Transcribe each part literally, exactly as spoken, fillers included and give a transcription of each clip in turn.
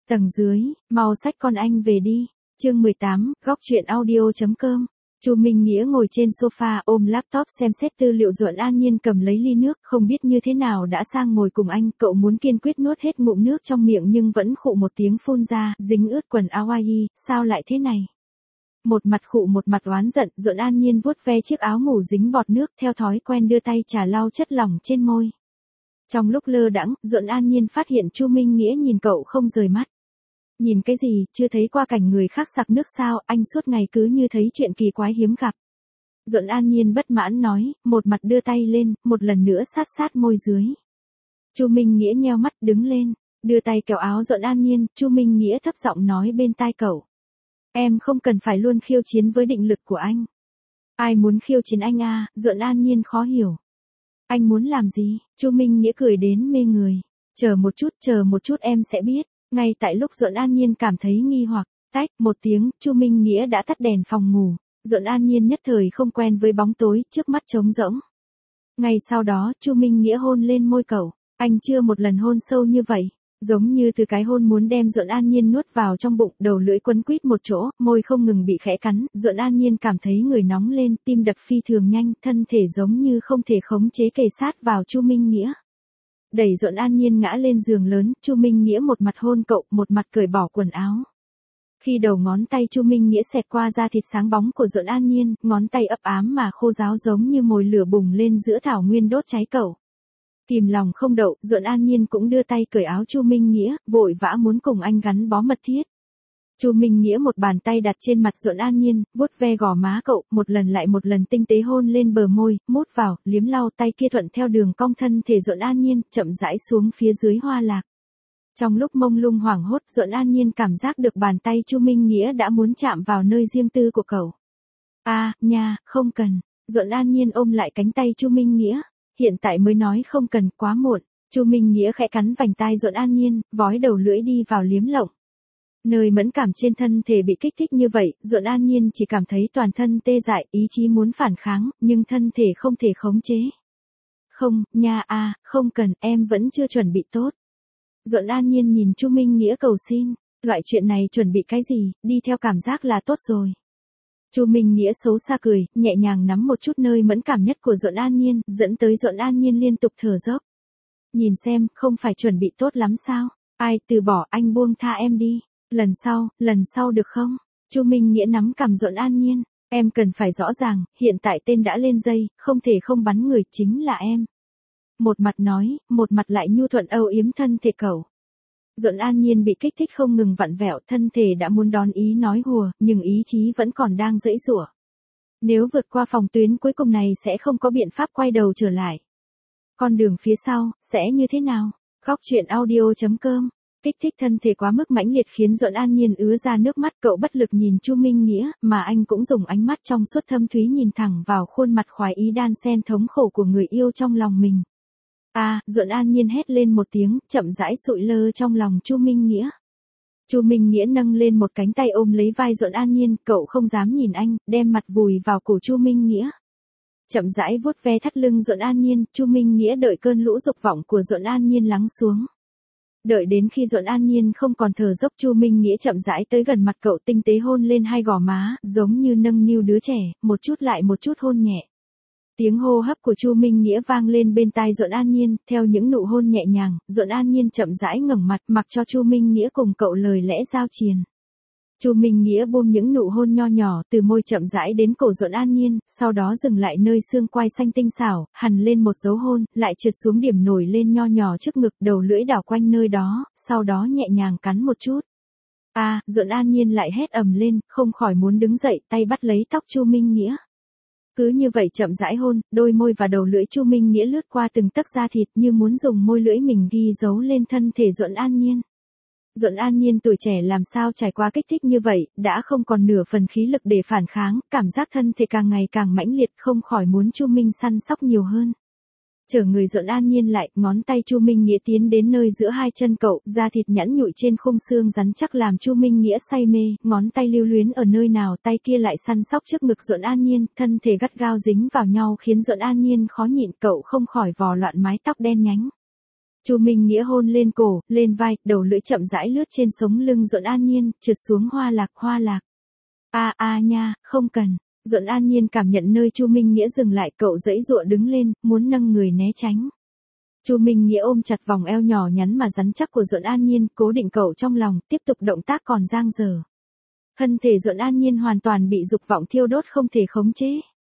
Tầng dưới, mau xách con anh về đi. Chương mười tám, góc truyện audio.com. Chu Minh Nghĩa ngồi trên sofa ôm laptop xem xét tư liệu. Duẫn An Nhiên cầm lấy ly nước, không biết như thế nào đã sang ngồi cùng anh. Cậu muốn kiên quyết nuốt hết ngụm nước trong miệng nhưng vẫn khụ một tiếng phun ra, dính ướt quần áo Hawaii. Sao lại thế này? Một mặt khụ một mặt oán giận, Duẫn An Nhiên vuốt ve chiếc áo ngủ dính bọt nước, theo thói quen đưa tay chà lau chất lỏng trên môi. Trong lúc lơ đãng, Duẫn An Nhiên phát hiện Chu Minh Nghĩa nhìn cậu không rời mắt. Nhìn cái gì, chưa thấy qua cảnh người khác sặc nước sao, anh suốt ngày cứ như thấy chuyện kỳ quái hiếm gặp. Duẫn An Nhiên bất mãn nói, một mặt đưa tay lên, một lần nữa sát sát môi dưới. Chu Minh Nghĩa nheo mắt đứng lên, đưa tay kéo áo Duẫn An Nhiên. Chu Minh Nghĩa thấp giọng nói bên tai cậu. Em không cần phải luôn khiêu chiến với định lực của anh. Ai muốn khiêu chiến anh à? Duẫn An Nhiên khó hiểu. Anh muốn làm gì? Chu Minh Nghĩa cười đến mê người. Chờ một chút, chờ một chút em sẽ biết. Ngay tại lúc Duẫn An Nhiên cảm thấy nghi hoặc, tách một tiếng, Chu Minh Nghĩa đã tắt đèn phòng ngủ. Duẫn An Nhiên nhất thời không quen với bóng tối, trước mắt trống rỗng. Ngay sau đó, Chu Minh Nghĩa hôn lên môi cậu. Anh chưa một lần hôn sâu như vậy, giống như từ cái hôn muốn đem Duẫn An Nhiên nuốt vào trong bụng, đầu lưỡi quấn quýt một chỗ, môi không ngừng bị khẽ cắn. Duẫn An Nhiên cảm thấy người nóng lên, tim đập phi thường nhanh, thân thể giống như không thể khống chế kề sát vào Chu Minh Nghĩa. Đẩy Duẫn An Nhiên ngã lên giường lớn, Chu Minh Nghĩa một mặt hôn cậu, một mặt cởi bỏ quần áo. Khi đầu ngón tay Chu Minh Nghĩa xẹt qua da thịt sáng bóng của Duẫn An Nhiên, ngón tay ấp ám mà khô ráo giống như mồi lửa bùng lên giữa thảo nguyên đốt cháy cậu. Kìm lòng không đậu, Duẫn An Nhiên cũng đưa tay cởi áo Chu Minh Nghĩa, vội vã muốn cùng anh gắn bó mật thiết. Chu Minh Nghĩa một bàn tay đặt trên mặt Duẫn An Nhiên, vuốt ve gò má cậu, một lần lại một lần tinh tế hôn lên bờ môi, mút vào, liếm lau. Tay kia thuận theo đường cong thân thể Duẫn An Nhiên, chậm rãi xuống phía dưới hoa lạc. Trong lúc mông lung hoảng hốt, Duẫn An Nhiên cảm giác được bàn tay Chu Minh Nghĩa đã muốn chạm vào nơi riêng tư của cậu. A, à, nha, không cần. Duẫn An Nhiên ôm lại cánh tay Chu Minh Nghĩa. Hiện tại mới nói không cần, quá muộn. Chu Minh Nghĩa khẽ cắn vành tai Duẫn An Nhiên, vói đầu lưỡi đi vào liếm lộng. Nơi mẫn cảm trên thân thể bị kích thích như vậy, Duẫn An Nhiên chỉ cảm thấy toàn thân tê dại, ý chí muốn phản kháng, nhưng thân thể không thể khống chế. Không, nha a, à, không cần, em vẫn chưa chuẩn bị tốt. Duẫn An Nhiên nhìn Chu Minh Nghĩa cầu xin, loại chuyện này chuẩn bị cái gì, đi theo cảm giác là tốt rồi. Chu Minh Nghĩa xấu xa cười, nhẹ nhàng nắm một chút nơi mẫn cảm nhất của Duẫn An Nhiên, dẫn tới Duẫn An Nhiên liên tục thở dốc. Nhìn xem, không phải chuẩn bị tốt lắm sao? Ai, từ bỏ, anh buông tha em đi. Lần sau, lần sau được không? Chu Minh Nghĩa nắm cằm Duẫn An Nhiên. Em cần phải rõ ràng, hiện tại tên đã lên dây, không thể không bắn người, chính là em. Một mặt nói, một mặt lại nhu thuận âu yếm thân thể cậu. Duẫn An Nhiên bị kích thích không ngừng vặn vẹo, thân thể đã muốn đón ý nói hùa, nhưng ý chí vẫn còn đang giãy giụa. Nếu vượt qua phòng tuyến cuối cùng này sẽ không có biện pháp quay đầu trở lại. Con đường phía sau, sẽ như thế nào? Góc truyện audio.com. Kích thích thân thể quá mức mãnh liệt khiến Duẫn An Nhiên ứa ra nước mắt. Cậu bất lực nhìn Chu Minh Nghĩa, mà anh cũng dùng ánh mắt trong suốt thâm thúy nhìn thẳng vào khuôn mặt khoái ý đan xen thống khổ của người yêu trong lòng mình. A, à, Duẫn An Nhiên hét lên một tiếng, chậm rãi sụi lơ trong lòng Chu Minh Nghĩa. Chu Minh Nghĩa nâng lên một cánh tay ôm lấy vai Duẫn An Nhiên, cậu không dám nhìn anh, đem mặt vùi vào cổ Chu Minh Nghĩa. Chậm rãi vuốt ve thắt lưng Duẫn An Nhiên, Chu Minh Nghĩa đợi cơn lũ dục vọng của Duẫn An Nhiên lắng xuống. Đợi đến khi Duẫn An Nhiên không còn thở dốc, Chu Minh Nghĩa chậm rãi tới gần mặt cậu, tinh tế hôn lên hai gò má, giống như nâng niu đứa trẻ, một chút lại một chút hôn nhẹ. Tiếng hô hấp của Chu Minh Nghĩa vang lên bên tai Duẫn An Nhiên, theo những nụ hôn nhẹ nhàng, Duẫn An Nhiên chậm rãi ngẩng mặt, mặc cho Chu Minh Nghĩa cùng cậu lời lẽ giao triền. Chu Minh Nghĩa buông những nụ hôn nho nhỏ từ môi chậm rãi đến cổ Duẫn An Nhiên, sau đó dừng lại nơi xương quai xanh tinh xảo, hằn lên một dấu hôn, lại trượt xuống điểm nổi lên nho nhỏ trước ngực, đầu lưỡi đảo quanh nơi đó, sau đó nhẹ nhàng cắn một chút. A, à, Duẫn An Nhiên lại hét ầm lên, không khỏi muốn đứng dậy, tay bắt lấy tóc Chu Minh Nghĩa. Cứ như vậy chậm rãi hôn, đôi môi và đầu lưỡi Chu Minh Nghĩa lướt qua từng tấc da thịt như muốn dùng môi lưỡi mình ghi dấu lên thân thể Duẫn An Nhiên. Duẫn An Nhiên tuổi trẻ làm sao trải qua kích thích như vậy, đã không còn nửa phần khí lực để phản kháng, cảm giác thân thể càng ngày càng mãnh liệt, không khỏi muốn Chu Minh săn sóc nhiều hơn. Chở người Duẫn An Nhiên lại, ngón tay Chu Minh Nghĩa tiến đến nơi giữa hai chân cậu, da thịt nhẵn nhụi trên khung xương rắn chắc làm Chu Minh Nghĩa say mê, ngón tay lưu luyến ở nơi nào, tay kia lại săn sóc trước ngực Duẫn An Nhiên, thân thể gắt gao dính vào nhau khiến Duẫn An Nhiên khó nhịn, cậu không khỏi vò loạn mái tóc đen nhánh. Chu Minh Nghĩa hôn lên cổ, lên vai, đầu lưỡi chậm rãi lướt trên sống lưng Duẫn An Nhiên, trượt xuống hoa lạc, hoa lạc. A a nha, không cần. Duẫn An Nhiên cảm nhận nơi Chu Minh Nghĩa dừng lại, cậu giãy giụa đứng lên, muốn nâng người né tránh. Chu Minh Nghĩa ôm chặt vòng eo nhỏ nhắn mà rắn chắc của Duẫn An Nhiên, cố định cậu trong lòng, tiếp tục động tác còn dang dở. Thân thể Duẫn An Nhiên hoàn toàn bị dục vọng thiêu đốt không thể khống chế.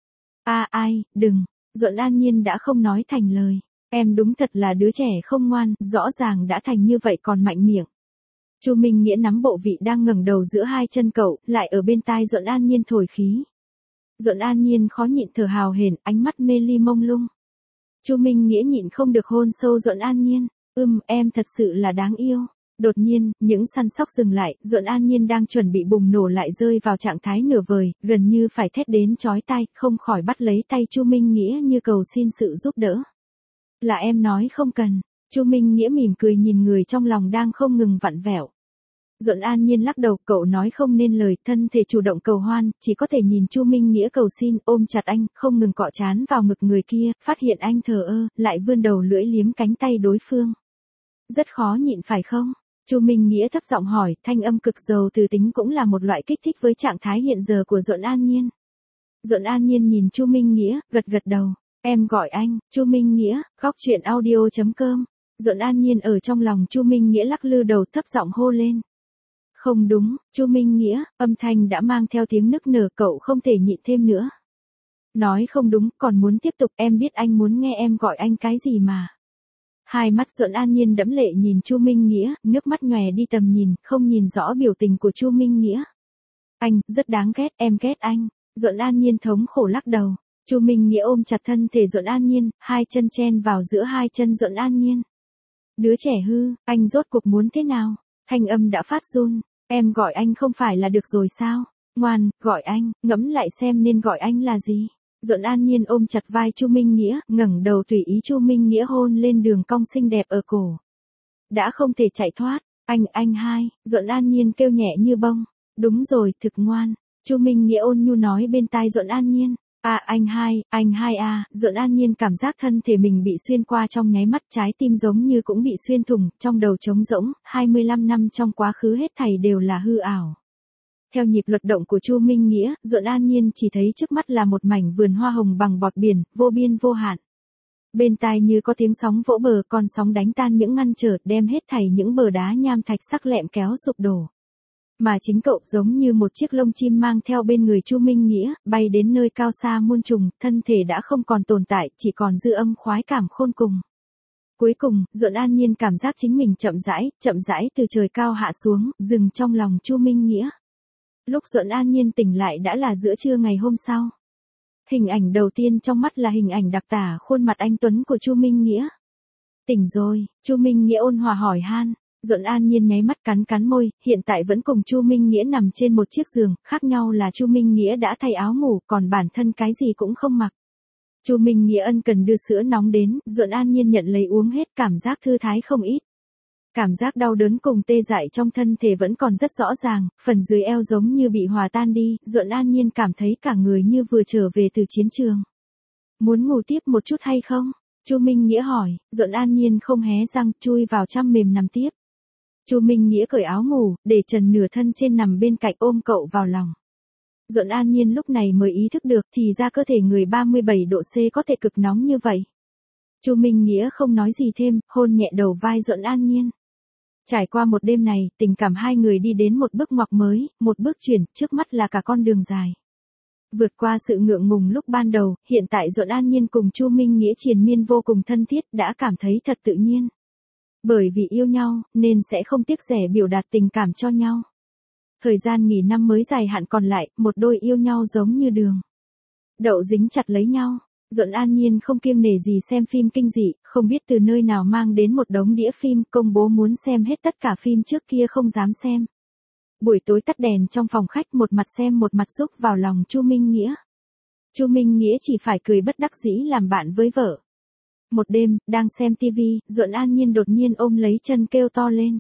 A ai, đừng. Duẫn An Nhiên đã không nói thành lời. Em đúng thật là đứa trẻ không ngoan, rõ ràng đã thành như vậy còn mạnh miệng. Chu Minh Nghĩa nắm bộ vị đang ngẩng đầu giữa hai chân cậu, lại ở bên tai Duẫn An Nhiên thổi khí. Duẫn An Nhiên khó nhịn thở hào hển, ánh mắt mê ly mông lung. Chu Minh Nghĩa nhịn không được hôn sâu Duẫn An Nhiên. Ưm, em thật sự là đáng yêu. Đột nhiên, những săn sóc dừng lại, Duẫn An Nhiên đang chuẩn bị bùng nổ lại rơi vào trạng thái nửa vời, gần như phải thét đến chói tai, không khỏi bắt lấy tay Chu Minh Nghĩa như cầu xin sự giúp đỡ. Là em nói không cần. Chu Minh Nghĩa mỉm cười nhìn người trong lòng đang không ngừng vặn vẹo. Duẫn An Nhiên lắc đầu, cậu nói không nên lời, thân thể chủ động cầu hoan, chỉ có thể nhìn Chu Minh Nghĩa cầu xin, ôm chặt anh, không ngừng cọ trán vào ngực người kia, phát hiện anh thờ ơ, lại vươn đầu lưỡi liếm cánh tay đối phương. Rất khó nhịn phải không? Chu Minh Nghĩa thấp giọng hỏi, thanh âm cực giàu từ tính cũng là một loại kích thích với trạng thái hiện giờ của Duẫn An Nhiên. Duẫn An Nhiên nhìn Chu Minh Nghĩa, gật gật đầu. Em gọi anh. Chu Minh Nghĩa, góc truyện audio chấm com. Duẫn An Nhiên ở trong lòng Chu Minh Nghĩa lắc lư đầu thấp giọng hô lên. Không đúng, Chu Minh Nghĩa, âm thanh đã mang theo tiếng nức nở, cậu không thể nhịn thêm nữa. Nói không đúng, còn muốn tiếp tục, em biết anh muốn nghe em gọi anh cái gì mà. Hai mắt Duẫn An Nhiên đẫm lệ nhìn Chu Minh Nghĩa, nước mắt nhòe đi tầm nhìn, không nhìn rõ biểu tình của Chu Minh Nghĩa. Anh, rất đáng ghét, em ghét anh. Duẫn An Nhiên thống khổ lắc đầu. Chu Minh Nghĩa ôm chặt thân thể Duẫn An Nhiên, hai chân chen vào giữa hai chân Duẫn An Nhiên. Đứa trẻ hư, anh rốt cuộc muốn thế nào? Thanh âm đã phát run. Em gọi anh không phải là được rồi sao? Ngoan, gọi anh, ngẫm lại xem nên gọi anh là gì. Duẫn An Nhiên ôm chặt vai Chu Minh Nghĩa, ngẩng đầu tùy ý Chu Minh Nghĩa hôn lên đường cong xinh đẹp ở cổ. Đã không thể chạy thoát. Anh, anh hai. Duẫn An Nhiên kêu nhẹ như bông. Đúng rồi, thực ngoan. Chu Minh Nghĩa ôn nhu nói bên tai Duẫn An Nhiên. À anh hai, anh hai à, Duẫn An Nhiên cảm giác thân thể mình bị xuyên qua trong nháy mắt, trái tim giống như cũng bị xuyên thủng, trong đầu trống rỗng, hai mươi lăm năm trong quá khứ hết thảy đều là hư ảo. Theo nhịp luật động của Chu Minh Nghĩa, Duẫn An Nhiên chỉ thấy trước mắt là một mảnh vườn hoa hồng bằng bọt biển, vô biên vô hạn. Bên tai như có tiếng sóng vỗ bờ, con sóng đánh tan những ngăn trở, đem hết thảy những bờ đá nham thạch sắc lẹm kéo sụp đổ. Mà chính cậu giống như một chiếc lông chim mang theo bên người Chu Minh Nghĩa, bay đến nơi cao xa muôn trùng, thân thể đã không còn tồn tại, chỉ còn dư âm khoái cảm khôn cùng. Cuối cùng, Duẫn An Nhiên cảm giác chính mình chậm rãi, chậm rãi từ trời cao hạ xuống, dừng trong lòng Chu Minh Nghĩa. Lúc Duẫn An Nhiên tỉnh lại đã là giữa trưa ngày hôm sau. Hình ảnh đầu tiên trong mắt là hình ảnh đặc tả khuôn mặt anh tuấn của Chu Minh Nghĩa. Tỉnh rồi, Chu Minh Nghĩa ôn hòa hỏi han. Duẫn An Nhiên nháy mắt cắn cắn môi, hiện tại vẫn cùng Chu Minh Nghĩa nằm trên một chiếc giường, khác nhau là Chu Minh Nghĩa đã thay áo ngủ, còn bản thân cái gì cũng không mặc. Chu Minh Nghĩa ân cần đưa sữa nóng đến, Duẫn An Nhiên nhận lấy uống hết, cảm giác thư thái không ít. Cảm giác đau đớn cùng tê dại trong thân thể vẫn còn rất rõ ràng, phần dưới eo giống như bị hòa tan đi, Duẫn An Nhiên cảm thấy cả người như vừa trở về từ chiến trường. Muốn ngủ tiếp một chút hay không? Chu Minh Nghĩa hỏi, Duẫn An Nhiên không hé răng, chui vào chăn mềm nằm tiếp. Chu Minh Nghĩa cởi áo ngủ, để trần nửa thân trên nằm bên cạnh ôm cậu vào lòng. Duẫn An Nhiên lúc này mới ý thức được thì ra cơ thể người ba mươi bảy độ C có thể cực nóng như vậy. Chu Minh Nghĩa không nói gì thêm, hôn nhẹ đầu vai Duẫn An Nhiên. Trải qua một đêm này, tình cảm hai người đi đến một bước ngoặt mới, một bước chuyển, trước mắt là cả con đường dài. Vượt qua sự ngượng ngùng lúc ban đầu, hiện tại Duẫn An Nhiên cùng Chu Minh Nghĩa triền miên vô cùng thân thiết, đã cảm thấy thật tự nhiên. Bởi vì yêu nhau, nên sẽ không tiếc rẻ biểu đạt tình cảm cho nhau. Thời gian nghỉ năm mới dài hạn còn lại, một đôi yêu nhau giống như đường đậu dính chặt lấy nhau. Duẫn An Nhiên không kiêng nể gì xem phim kinh dị, không biết từ nơi nào mang đến một đống đĩa phim, công bố muốn xem hết tất cả phim trước kia không dám xem. Buổi tối tắt đèn trong phòng khách, một mặt xem một mặt rúc vào lòng Chu Minh Nghĩa. Chu Minh Nghĩa chỉ phải cười bất đắc dĩ làm bạn với vợ. Một đêm, đang xem tivi, Duẫn An Nhiên đột nhiên ôm lấy chân kêu to lên.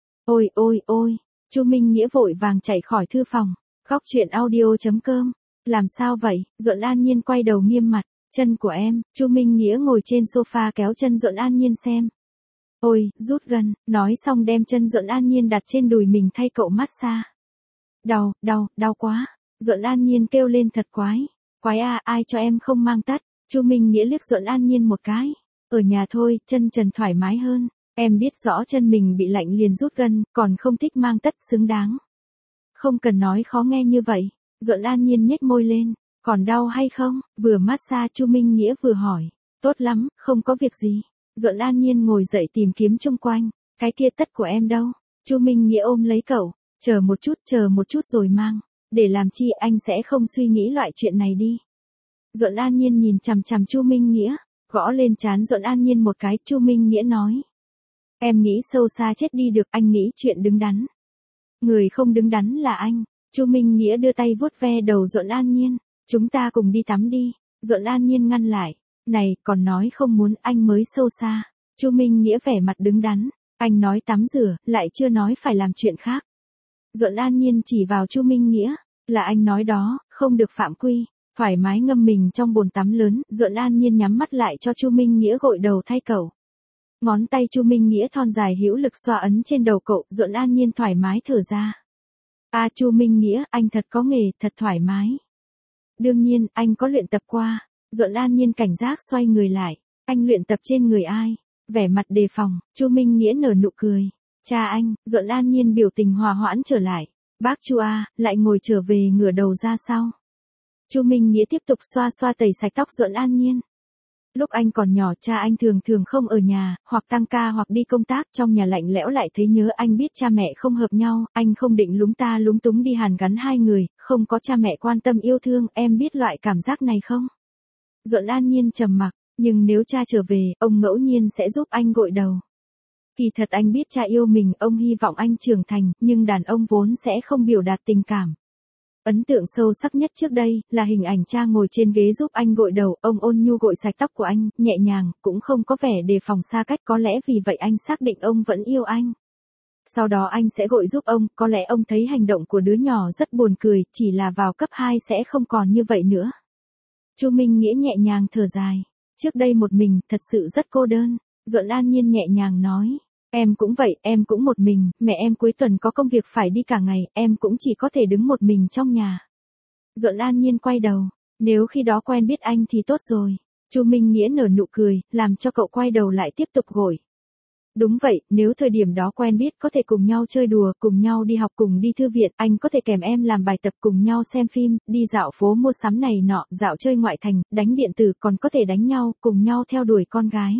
Ôi ôi ôi, Chu Minh Nghĩa vội vàng chạy khỏi thư phòng. Góc truyện audio chấm com. Làm sao vậy? Duẫn An Nhiên quay đầu nghiêm mặt. Chân của em. Chu Minh Nghĩa ngồi trên sofa kéo chân Duẫn An Nhiên xem. Ôi, rút gân, nói xong đem chân Duẫn An Nhiên đặt trên đùi mình thay cậu massage. Đau, đau, đau quá. Duẫn An Nhiên kêu lên thật quái. Quái à, ai cho em không mang tất. Chu Minh Nghĩa liếc Duẫn An Nhiên một cái. Ở nhà thôi, chân trần thoải mái hơn. Em biết rõ chân mình bị lạnh liền rút gân, còn không thích mang tất xứng đáng. Không cần nói khó nghe như vậy. Duẫn An Nhiên nhếch môi lên. Còn đau hay không? Vừa massage Chu Minh Nghĩa vừa hỏi. Tốt lắm, không có việc gì. Duẫn An Nhiên ngồi dậy tìm kiếm chung quanh. Cái kia tất của em đâu? Chu Minh Nghĩa ôm lấy cậu. Chờ một chút, chờ một chút rồi mang. Để làm chi anh sẽ không suy nghĩ loại chuyện này đi. Duẫn An Nhiên nhìn chằm chằm Chu Minh Nghĩa. Gõ lên trán Duẫn An Nhiên một cái. Chu Minh Nghĩa nói. Em nghĩ sâu xa chết đi được, anh nghĩ chuyện đứng đắn. Người không đứng đắn là anh. Chu Minh Nghĩa đưa tay vuốt ve đầu Duẫn An Nhiên. Chúng ta cùng đi tắm đi. Duẫn An Nhiên ngăn lại. Này, còn nói không muốn, anh mới sâu xa. Chu Minh Nghĩa vẻ mặt đứng đắn. Anh nói tắm rửa, lại chưa nói phải làm chuyện khác. Duẫn An Nhiên chỉ vào Chu Minh Nghĩa. Là anh nói đó, không được phạm quy. Thoải mái ngâm mình trong bồn tắm lớn. Duẫn An Nhiên nhắm mắt lại cho Chu Minh Nghĩa gội đầu thay cậu. Ngón tay Chu Minh Nghĩa thon dài hữu lực xoa ấn trên đầu cậu. Duẫn An Nhiên thoải mái thở ra. À Chu Minh Nghĩa, anh thật có nghề, thật thoải mái. Đương nhiên, anh có luyện tập qua. Duẫn An Nhiên cảnh giác xoay người lại. Anh luyện tập trên người ai? Vẻ mặt đề phòng. Chu Minh Nghĩa nở nụ cười. Cha anh. Duẫn An Nhiên biểu tình hòa hoãn trở lại. Bác Chu à, lại ngồi trở về ngửa đầu ra sau. Chu Minh Nghĩa tiếp tục xoa xoa tẩy sạch tóc Duẫn An Nhiên. Lúc anh còn nhỏ cha anh thường thường không ở nhà, hoặc tăng ca hoặc đi công tác, trong nhà lạnh lẽo lại thấy nhớ. Anh biết cha mẹ không hợp nhau, anh không định lúng ta lúng túng đi hàn gắn hai người, không có cha mẹ quan tâm yêu thương, em biết loại cảm giác này không? Duẫn An Nhiên trầm mặc, nhưng nếu cha trở về, ông ngẫu nhiên sẽ giúp anh gội đầu. Kỳ thật anh biết cha yêu mình, ông hy vọng anh trưởng thành, nhưng đàn ông vốn sẽ không biểu đạt tình cảm. Ấn tượng sâu sắc nhất trước đây, là hình ảnh cha ngồi trên ghế giúp anh gội đầu, ông ôn nhu gội sạch tóc của anh, nhẹ nhàng, cũng không có vẻ đề phòng xa cách, có lẽ vì vậy anh xác định ông vẫn yêu anh. Sau đó anh sẽ gội giúp ông, có lẽ ông thấy hành động của đứa nhỏ rất buồn cười, chỉ là vào cấp hai sẽ không còn như vậy nữa. Chu Minh Nghĩa nhẹ nhàng thở dài. Trước đây một mình, thật sự rất cô đơn. Duẫn An Nhiên nhẹ nhàng nói. Em cũng vậy, em cũng một mình, mẹ em cuối tuần có công việc phải đi cả ngày, em cũng chỉ có thể đứng một mình trong nhà. Duẫn An Nhiên quay đầu. Nếu khi đó quen biết anh thì tốt rồi. Chu Minh Nghĩa nở nụ cười, làm cho cậu quay đầu lại tiếp tục gội. Đúng vậy, nếu thời điểm đó quen biết có thể cùng nhau chơi đùa, cùng nhau đi học, cùng đi thư viện, anh có thể kèm em làm bài tập, cùng nhau xem phim, đi dạo phố mua sắm này nọ, dạo chơi ngoại thành, đánh điện tử, còn có thể đánh nhau, cùng nhau theo đuổi con gái.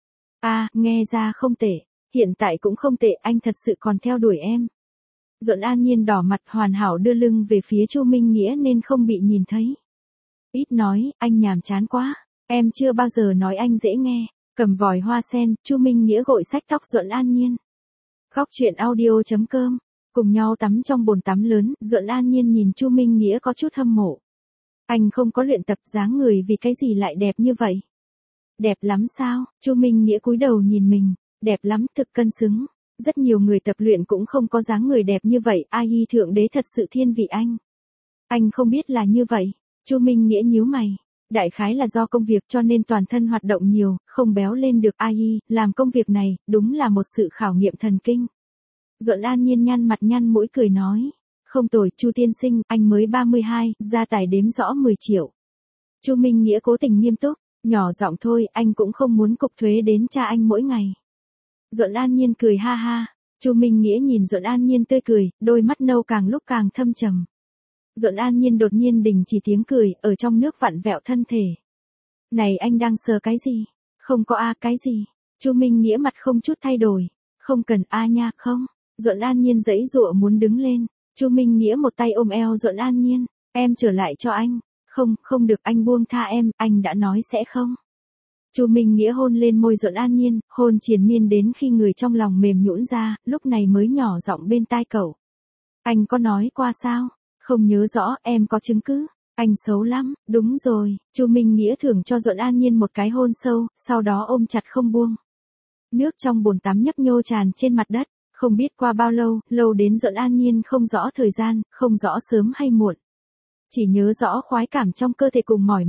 À, nghe ra không tệ, hiện tại cũng không tệ, anh thật sự còn theo đuổi em. Duẫn An Nhiên đỏ mặt hoàn hảo đưa lưng về phía Chu Minh Nghĩa nên không bị nhìn thấy. Ít nói, anh nhàm chán quá, em chưa bao giờ nói anh dễ nghe. Cầm vòi hoa sen, Chu Minh Nghĩa gội sạch tóc Duẫn An Nhiên. Góc truyện audio chấm com. Cùng nhau tắm trong bồn tắm lớn, Duẫn An Nhiên nhìn Chu Minh Nghĩa có chút hâm mộ. Anh không có luyện tập dáng người vì cái gì lại đẹp như vậy? Đẹp lắm sao? Chu Minh Nghĩa cúi đầu nhìn mình. Đẹp lắm, thực cân xứng. Rất nhiều người tập luyện cũng không có dáng người đẹp như vậy, ai hi thượng đế thật sự thiên vị anh. Anh không biết là như vậy. Chu Minh Nghĩa nhíu mày. Đại khái là do công việc cho nên toàn thân hoạt động nhiều, không béo lên được. Ai hi, làm công việc này, đúng là một sự khảo nghiệm thần kinh. Duẫn An Nhiên nhăn mặt nhăn mũi cười nói. Không tồi, Chu tiên sinh, anh mới ba mươi hai, gia tài đếm rõ mười triệu. Chu Minh Nghĩa cố tình nghiêm túc, nhỏ giọng thôi, anh cũng không muốn cục thuế đến cha anh mỗi ngày. Duẫn An Nhiên cười ha ha. Chu Minh Nghĩa nhìn Duẫn An Nhiên tươi cười, đôi mắt nâu càng lúc càng thâm trầm. Duẫn An Nhiên đột nhiên đình chỉ tiếng cười, ở trong nước vặn vẹo thân thể. Này anh đang sờ cái gì? Không có a cái gì? Chu Minh Nghĩa mặt không chút thay đổi. Không cần a nha, không. Duẫn An Nhiên giãy giụa muốn đứng lên. Chu Minh Nghĩa một tay ôm eo Duẫn An Nhiên. Em trở lại cho anh. Không, không được, anh buông tha em, anh đã nói sẽ không. Chu Minh Nghĩa hôn lên môi Duẫn An Nhiên, hôn triền miên đến khi người trong lòng mềm nhũn ra, lúc này mới nhỏ giọng bên tai cậu. Anh có nói qua sao? Không nhớ rõ, em có chứng cứ. Anh xấu lắm, đúng rồi. Chu Minh Nghĩa thưởng cho Duẫn An Nhiên một cái hôn sâu, sau đó ôm chặt không buông. Nước trong bồn tắm nhấp nhô tràn trên mặt đất, không biết qua bao lâu, lâu đến Duẫn An Nhiên không rõ thời gian, không rõ sớm hay muộn. Chỉ nhớ rõ khoái cảm trong cơ thể cùng mỏi mệt.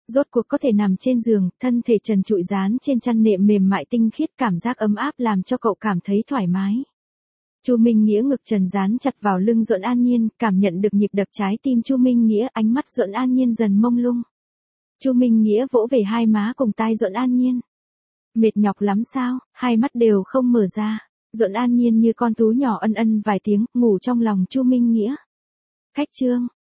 Rốt cuộc có thể nằm trên giường, thân thể trần trụi dán trên chăn nệm mềm mại tinh khiết, cảm giác ấm áp làm cho cậu cảm thấy thoải mái. Chu Minh Nghĩa ngực trần dán chặt vào lưng Duẫn An Nhiên, cảm nhận được nhịp đập trái tim Chu Minh Nghĩa, ánh mắt Duẫn An Nhiên dần mông lung. Chu Minh Nghĩa vỗ về hai má cùng tai Duẫn An Nhiên. Mệt nhọc lắm sao, hai mắt đều không mở ra. Duẫn An Nhiên như con thú nhỏ ân ân vài tiếng, ngủ trong lòng Chu Minh Nghĩa. Khách trương,